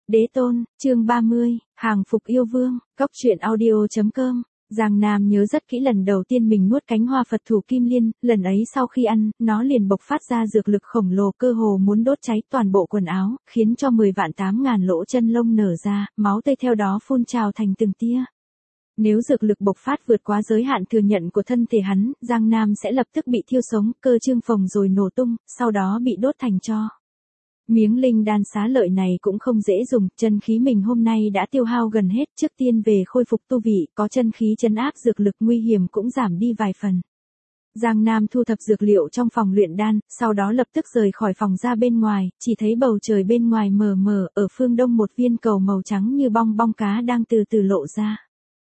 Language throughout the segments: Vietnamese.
Đế tôn, chương 30, hàng phục yêu vương, cốc truyện audio.com. Giang Nam nhớ rất kỹ lần đầu tiên mình nuốt cánh hoa Phật thủ kim liên, lần ấy sau khi ăn, nó liền bộc phát ra dược lực khổng lồ cơ hồ muốn đốt cháy toàn bộ quần áo, khiến cho 10 vạn 8 ngàn lỗ chân lông nở ra, máu tươi theo đó phun trào thành từng tia. Nếu dược lực bộc phát vượt quá giới hạn thừa nhận của thân thể hắn, Giang Nam sẽ lập tức bị thiêu sống, cơ trương phồng rồi nổ tung, sau đó bị đốt thành tro. Miếng linh đan xá lợi này cũng không dễ dùng, chân khí mình hôm nay đã tiêu hao gần hết, trước tiên về khôi phục tu vị, có chân khí trấn áp dược lực nguy hiểm cũng giảm đi vài phần. Giang Nam thu thập dược liệu trong phòng luyện đan, sau đó lập tức rời khỏi phòng ra bên ngoài, chỉ thấy bầu trời bên ngoài mờ mờ, ở phương đông một viên cầu màu trắng như bong bong cá đang từ từ lộ ra.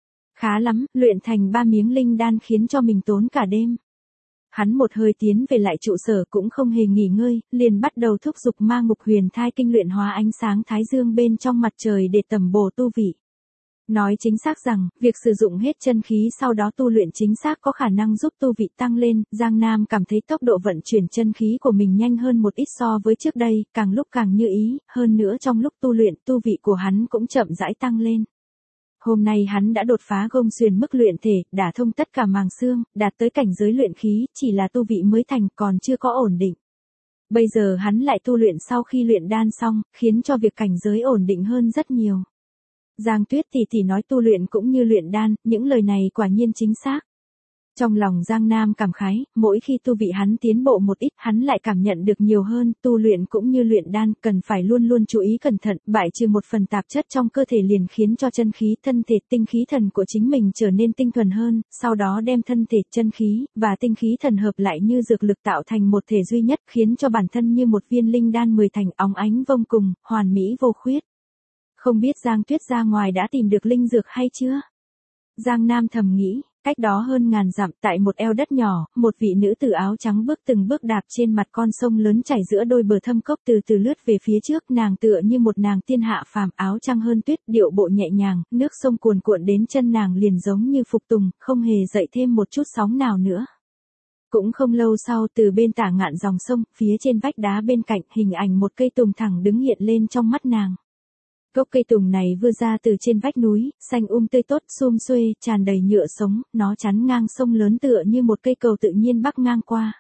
Khá lắm, luyện thành 3 miếng linh đan khiến cho mình tốn cả đêm. Hắn một hơi tiến về lại trụ sở cũng không hề nghỉ ngơi, liền bắt đầu thúc giục ma ngục huyền thai kinh luyện hóa ánh sáng thái dương bên trong mặt trời để tầm bổ tu vị. Nói chính xác rằng, việc sử dụng hết chân khí sau đó tu luyện chính xác có khả năng giúp tu vị tăng lên, Giang Nam cảm thấy tốc độ vận chuyển chân khí của mình nhanh hơn một ít so với trước đây, càng lúc càng như ý, hơn nữa trong lúc tu luyện tu vị của hắn cũng chậm rãi tăng lên. Hôm nay hắn đã đột phá gông xuyền mức luyện thể, đả thông tất cả màng xương, đạt tới cảnh giới luyện khí, chỉ là tu vị mới thành còn chưa có ổn định. Bây giờ hắn lại tu luyện sau khi luyện đan xong, khiến cho việc cảnh giới ổn định hơn rất nhiều. Giang Tuyết tỷ nói tu luyện cũng như luyện đan, những lời này quả nhiên chính xác. Trong lòng Giang Nam cảm khái, mỗi khi tu vị hắn tiến bộ một ít, hắn lại cảm nhận được nhiều hơn, tu luyện cũng như luyện đan, cần phải luôn luôn chú ý cẩn thận, bại trừ một phần tạp chất trong cơ thể liền khiến cho chân khí, thân thể, tinh khí thần của chính mình trở nên tinh thuần hơn, sau đó đem thân thể, chân khí, và tinh khí thần hợp lại như dược lực tạo thành một thể duy nhất, khiến cho bản thân như một viên linh đan 10 thành óng ánh vông cùng, hoàn mỹ vô khuyết. Không biết Giang Tuyết ra ngoài đã tìm được linh dược hay chưa? Giang Nam thầm nghĩ. Cách đó hơn ngàn dặm, tại một eo đất nhỏ, một vị nữ tử áo trắng từng bước đạp trên mặt con sông lớn chảy giữa đôi bờ thâm cốc từ từ lướt về phía trước, nàng tựa như một nàng tiên hạ phàm, áo trắng hơn tuyết, điệu bộ nhẹ nhàng, nước sông cuồn cuộn đến chân nàng liền giống như phục tùng, không hề dậy thêm một chút sóng nào nữa. Cũng không lâu sau, từ bên tả ngạn dòng sông, phía trên vách đá bên cạnh, hình ảnh một cây tùng thẳng đứng hiện lên trong mắt nàng. Gốc cây tùng này vươn ra từ trên vách núi, xanh tươi tốt, sum xuê, tràn đầy nhựa sống, nó chắn ngang sông lớn tựa như một cây cầu tự nhiên bắc ngang qua.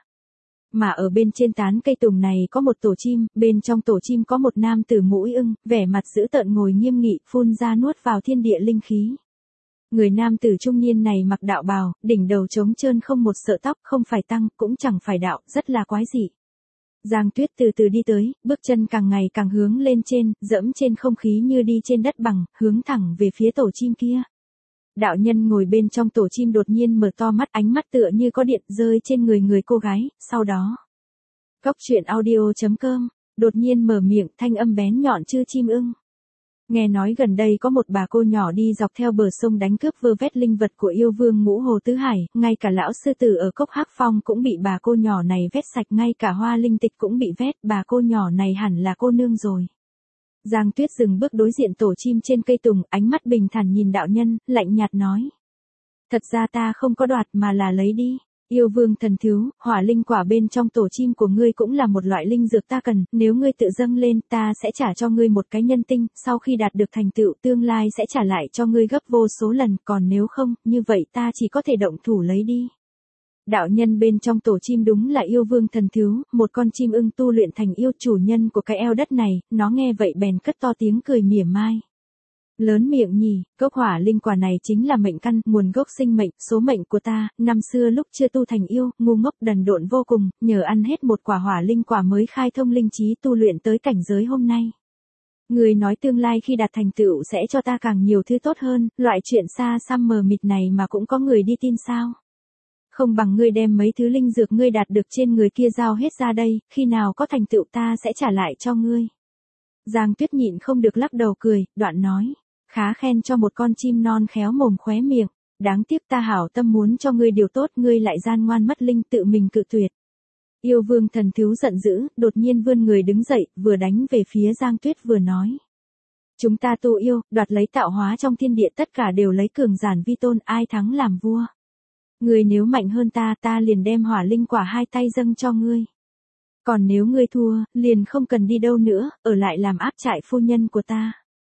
Mà ở bên trên tán cây tùng này có một tổ chim, bên trong tổ chim có một nam tử mũi ưng, vẻ mặt dữ tợn ngồi nghiêm nghị, phun ra nuốt vào thiên địa linh khí. Người nam tử trung niên này mặc đạo bào, đỉnh đầu trống trơn không một sợi tóc, không phải tăng, cũng chẳng phải đạo, rất là quái dị. Giang Tuyết từ từ đi tới, bước chân càng ngày càng hướng lên trên, dẫm trên không khí như đi trên đất bằng, hướng thẳng về phía tổ chim kia. Đạo nhân ngồi bên trong tổ chim đột nhiên mở to mắt, ánh mắt tựa như có điện rơi trên người cô gái, sau đó. Cốc truyện audio.com, đột nhiên mở miệng, thanh âm bén nhọn chư chim ưng. Nghe nói gần đây có một bà cô nhỏ đi dọc theo bờ sông đánh cướp vơ vét linh vật của yêu vương Ngũ Hồ Tứ Hải, ngay cả lão sư tử ở cốc Hắc Phong cũng bị bà cô nhỏ này vét sạch, ngay cả hoa linh tịch cũng bị vét, bà cô nhỏ này hẳn là cô nương rồi. Giang Tuyết dừng bước đối diện tổ chim trên cây tùng, ánh mắt bình thản nhìn đạo nhân, lạnh nhạt nói. Thật ra ta không có đoạt mà là lấy đi. Yêu vương thần thiếu, hỏa linh quả bên trong tổ chim của ngươi cũng là một loại linh dược ta cần, nếu ngươi tự dâng lên ta sẽ trả cho ngươi một cái nhân tinh, sau khi đạt được thành tựu tương lai sẽ trả lại cho ngươi gấp vô số lần, còn nếu không, như vậy ta chỉ có thể động thủ lấy đi. Đạo nhân bên trong tổ chim đúng là yêu vương thần thiếu, một con chim ưng tu luyện thành yêu chủ nhân của cái eo đất này, nó nghe vậy bèn cất to tiếng cười mỉa mai. Lớn miệng nhỉ, gốc hỏa linh quả này chính là mệnh căn, nguồn gốc sinh mệnh, số mệnh của ta, năm xưa lúc chưa tu thành yêu, ngu ngốc đần độn vô cùng, nhờ ăn hết một quả hỏa linh quả mới khai thông linh trí tu luyện tới cảnh giới hôm nay. Người nói tương lai khi đạt thành tựu sẽ cho ta càng nhiều thứ tốt hơn, loại chuyện xa xăm mờ mịt này mà cũng có người đi tin sao? Không bằng ngươi đem mấy thứ linh dược ngươi đạt được trên người kia giao hết ra đây, khi nào có thành tựu ta sẽ trả lại cho ngươi. Giang Tuyết nhịn không được lắc đầu cười, đoạn nói. Khá khen cho một con chim non khéo mồm khóe miệng, đáng tiếc ta hảo tâm muốn cho ngươi điều tốt ngươi lại gian ngoan mất linh tự mình cự tuyệt. Yêu vương thần thiếu giận dữ, đột nhiên vươn người đứng dậy, vừa đánh về phía Giang Tuyết vừa nói. Chúng ta tu yêu, đoạt lấy tạo hóa trong thiên địa tất cả đều lấy cường giản vi tôn, ai thắng làm vua. Ngươi nếu mạnh hơn ta liền đem hỏa linh quả hai tay dâng cho ngươi. Còn nếu ngươi thua, liền không cần đi đâu nữa, ở lại làm áp trại phu nhân của ta.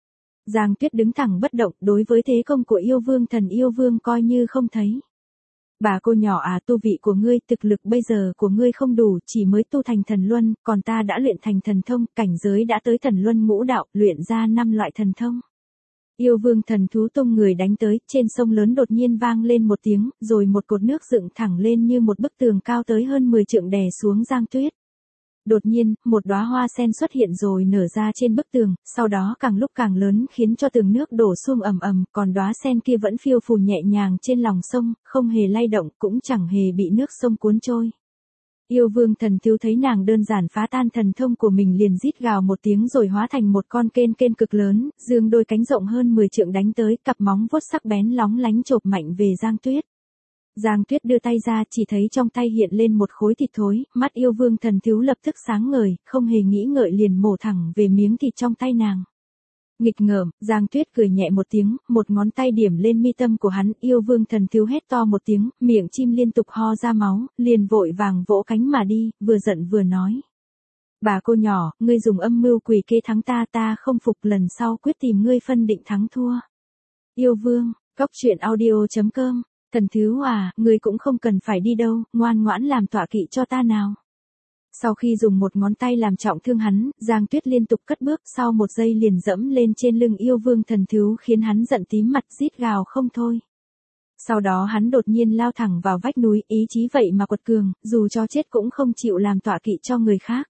Giang Tuyết đứng thẳng bất động, đối với thế công của yêu vương thần yêu vương coi như không thấy. Bà cô nhỏ à, tu vị của ngươi, thực lực bây giờ của ngươi không đủ, chỉ mới tu thành thần luân, còn ta đã luyện thành thần thông, cảnh giới đã tới thần luân ngũ đạo, luyện ra 5 loại thần thông. Yêu vương thần thú tung người đánh tới, trên sông lớn đột nhiên vang lên một tiếng, rồi một cột nước dựng thẳng lên như một bức tường cao tới hơn 10 trượng đè xuống Giang Tuyết. Đột nhiên, một đóa hoa sen xuất hiện rồi nở ra trên bức tường, sau đó càng lúc càng lớn khiến cho tường nước đổ xuống ầm ầm, còn đóa sen kia vẫn phiêu phù nhẹ nhàng trên lòng sông, không hề lay động, cũng chẳng hề bị nước sông cuốn trôi. Yêu vương thần thiếu thấy nàng đơn giản phá tan thần thông của mình liền rít gào một tiếng rồi hóa thành một con kên kên cực lớn, dương đôi cánh rộng hơn 10 trượng đánh tới, cặp móng vuốt sắc bén lóng lánh chộp mạnh về Giang Tuyết. Giang Tuyết đưa tay ra, chỉ thấy trong tay hiện lên một khối thịt thối, mắt yêu vương thần thiếu lập tức sáng ngời, không hề nghĩ ngợi liền mổ thẳng về miếng thịt trong tay nàng. Nghịch ngợm, Giang Tuyết cười nhẹ một tiếng, một ngón tay điểm lên mi tâm của hắn, yêu vương thần thiếu hét to một tiếng, miệng chim liên tục ho ra máu, liền vội vàng vỗ cánh mà đi, vừa giận vừa nói. Bà cô nhỏ, ngươi dùng âm mưu quỷ kế thắng ta, ta không phục, lần sau quyết tìm ngươi phân định thắng thua. Yêu vương, truyện audio.com. Thần thiếu à, ngươi cũng không cần phải đi đâu, ngoan ngoãn làm tọa kỵ cho ta nào. Sau khi dùng một ngón tay làm trọng thương hắn, Giang Tuyết liên tục cất bước, sau một giây liền dẫm lên trên lưng yêu vương thần thiếu khiến hắn giận tím mặt rít gào không thôi. Sau đó hắn đột nhiên lao thẳng vào vách núi, ý chí vậy mà quật cường, dù cho chết cũng không chịu làm tọa kỵ cho người khác.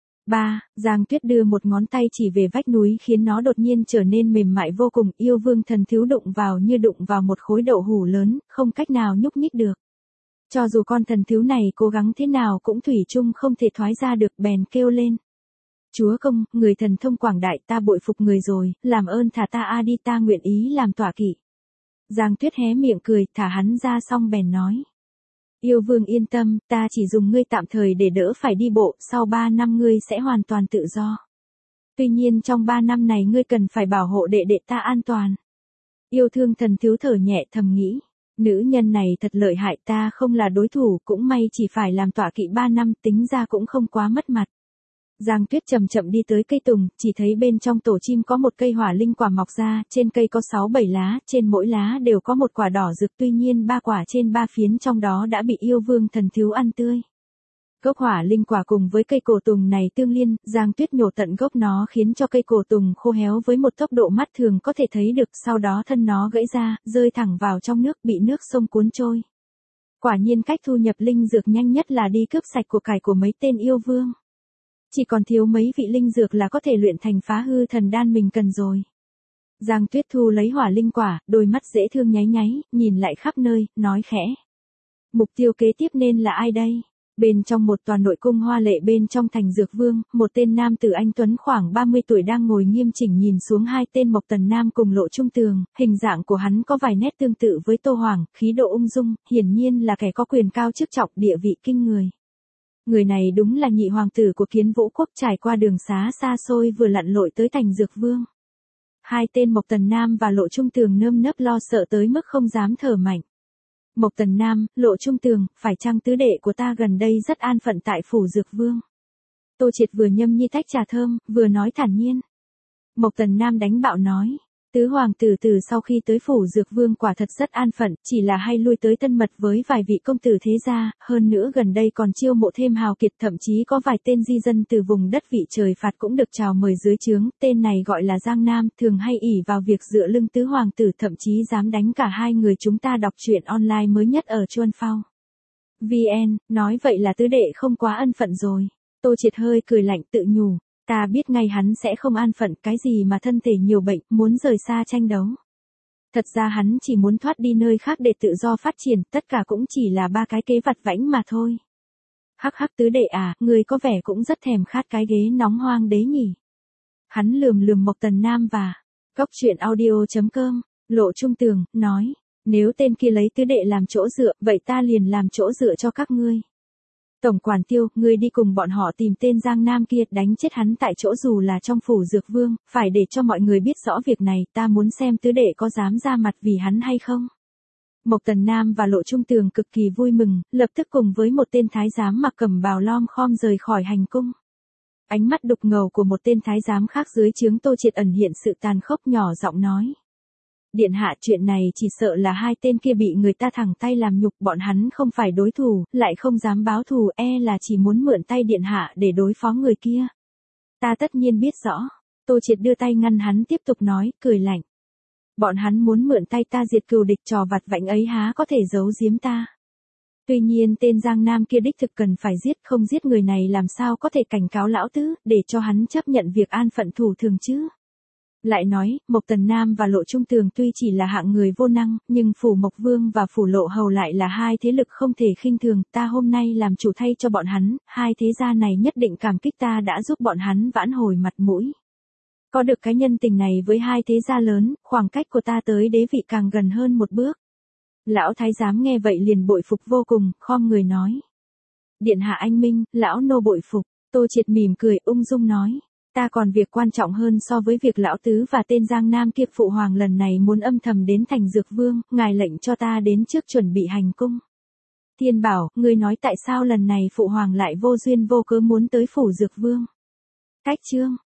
Giang Tuyết đưa một ngón tay chỉ về vách núi khiến nó đột nhiên trở nên mềm mại vô cùng, yêu vương thần thiếu đụng vào như đụng vào một khối đậu hũ lớn, không cách nào nhúc nhích được. Cho dù con thần thiếu này cố gắng thế nào cũng thủy chung không thể thoái ra được, bèn kêu lên. Chúa công, người thần thông quảng đại, ta bội phục người rồi, làm ơn thả ta đi, ta nguyện ý làm tọa kỵ. Giang Tuyết hé miệng cười, thả hắn ra xong bèn nói. Yêu vương yên tâm, ta chỉ dùng ngươi tạm thời để đỡ phải đi bộ, sau 3 năm ngươi sẽ hoàn toàn tự do. Tuy nhiên trong 3 năm này ngươi cần phải bảo hộ đệ đệ ta an toàn. Yêu thương thần thiếu thở nhẹ thầm nghĩ. Nữ nhân này thật lợi hại, ta không là đối thủ, cũng may chỉ phải làm tọa kỵ 3 năm, tính ra cũng không quá mất mặt. Giang Tuyết chậm chậm đi tới cây tùng, chỉ thấy bên trong tổ chim có một cây hỏa linh quả mọc ra, trên cây có 6-7 lá, trên mỗi lá đều có một quả đỏ rực, tuy nhiên 3 quả trên 3 phiến trong đó đã bị yêu vương thần thiếu ăn tươi. Gốc hỏa linh quả cùng với cây cổ tùng này tương liên, Giang Tuyết nhổ tận gốc nó khiến cho cây cổ tùng khô héo với một tốc độ mắt thường có thể thấy được, sau đó thân nó gãy ra, rơi thẳng vào trong nước, bị nước sông cuốn trôi. Quả nhiên cách thu nhập linh dược nhanh nhất là đi cướp sạch của cải của mấy tên yêu vương. Chỉ còn thiếu mấy vị linh dược là có thể luyện thành phá hư thần đan mình cần rồi. Giang Tuyết thu lấy hỏa linh quả, đôi mắt dễ thương nháy nháy, nhìn lại khắp nơi, nói khẽ. Mục tiêu kế tiếp nên là ai đây? Bên trong một tòa nội cung hoa lệ bên trong thành Dược Vương, một tên nam tử anh tuấn khoảng 30 tuổi đang ngồi nghiêm chỉnh nhìn xuống hai tên Mộc Tần Nam cùng Lộ Trung Tường, hình dạng của hắn có vài nét tương tự với Tô Hoàng, khí độ ung dung, hiển nhiên là kẻ có quyền cao chức trọng, địa vị kinh người. Người này đúng là nhị hoàng tử của Kiến Vũ quốc, trải qua đường xá xa xôi vừa lặn lội tới thành Dược Vương. Hai tên Mộc Tần Nam và Lộ Trung Tường nơm nớp lo sợ tới mức không dám thở mạnh. Mộc Tần Nam, Lộ Trung Tường, phải chăng tứ đệ của ta gần đây rất an phận tại phủ Dược Vương? Tô Triệt vừa nhâm nhi tách trà thơm, vừa nói thản nhiên. Mộc Tần Nam đánh bạo nói. Tứ hoàng tử từ sau khi tới phủ Dược Vương quả thật rất an phận, chỉ là hay lui tới thân mật với vài vị công tử thế gia, hơn nữa gần đây còn chiêu mộ thêm hào kiệt, thậm chí có vài tên di dân từ vùng đất vị trời phạt cũng được chào mời dưới trướng, tên này gọi là Giang Nam, thường hay ỷ vào việc dựa lưng tứ hoàng tử, thậm chí dám đánh cả hai người chúng ta. Đọc truyện online mới nhất ở Chuan Phao VN, nói vậy là tứ đệ không quá ân phận rồi. Tô Triệt hơi cười lạnh tự nhủ. Ta biết ngay hắn sẽ không an phận, cái gì mà thân thể nhiều bệnh, muốn rời xa tranh đấu. Thật ra hắn chỉ muốn thoát đi nơi khác để tự do phát triển, tất cả cũng chỉ là 3 cái kế vặt vãnh mà thôi. Hắc hắc tứ đệ à, người có vẻ cũng rất thèm khát cái ghế nóng hoang đấy nhỉ. Hắn lườm lườm Mộc Tần Nam và truyện audio.com, Lộ Trung Tường, nói, nếu tên kia lấy tứ đệ làm chỗ dựa, vậy ta liền làm chỗ dựa cho các ngươi. Tổng quản Tiêu, ngươi đi cùng bọn họ tìm tên Giang Nam kia, đánh chết hắn tại chỗ dù là trong phủ Dược Vương, phải để cho mọi người biết rõ việc này, ta muốn xem tứ đệ có dám ra mặt vì hắn hay không. Mộc Tần Nam và Lộ Trung Tường cực kỳ vui mừng, lập tức cùng với một tên thái giám mặc cẩm bào lom khom rời khỏi hành cung. Ánh mắt đục ngầu của một tên thái giám khác dưới trướng Tô Triệt ẩn hiện sự tàn khốc, nhỏ giọng nói. Điện hạ, chuyện này chỉ sợ là hai tên kia bị người ta thẳng tay làm nhục, bọn hắn không phải đối thủ, lại không dám báo thù, là chỉ muốn mượn tay điện hạ để đối phó người kia. Ta tất nhiên biết rõ. Tô Triệt đưa tay ngăn hắn, tiếp tục nói, cười lạnh. Bọn hắn muốn mượn tay ta diệt cừu địch, trò vặt vãnh ấy há có thể giấu giếm ta. Tuy nhiên tên Giang Nam kia đích thực cần phải giết, không giết người này làm sao có thể cảnh cáo lão tứ, để cho hắn chấp nhận việc an phận thủ thường chứ. Lại nói, Mộc Tần Nam và Lộ Trung Tường tuy chỉ là hạng người vô năng, nhưng Phủ Mộc Vương và Phủ Lộ Hầu lại là hai thế lực không thể khinh thường, ta hôm nay làm chủ thay cho bọn hắn, hai thế gia này nhất định cảm kích ta đã giúp bọn hắn vãn hồi mặt mũi. Có được cái nhân tình này với hai thế gia lớn, khoảng cách của ta tới đế vị càng gần hơn một bước. Lão thái giám nghe vậy liền bội phục vô cùng, khom người nói. Điện hạ anh minh, lão nô bội phục. Tô Triệt mỉm cười, ung dung nói. Ta còn việc quan trọng hơn so với việc lão tứ và tên Giang Nam kia. Phụ hoàng lần này muốn âm thầm đến thành Dược Vương, ngài lệnh cho ta đến trước chuẩn bị hành cung. Thiên Bảo, ngươi nói tại sao lần này phụ hoàng lại vô duyên vô cớ muốn tới phủ Dược Vương? Cách chương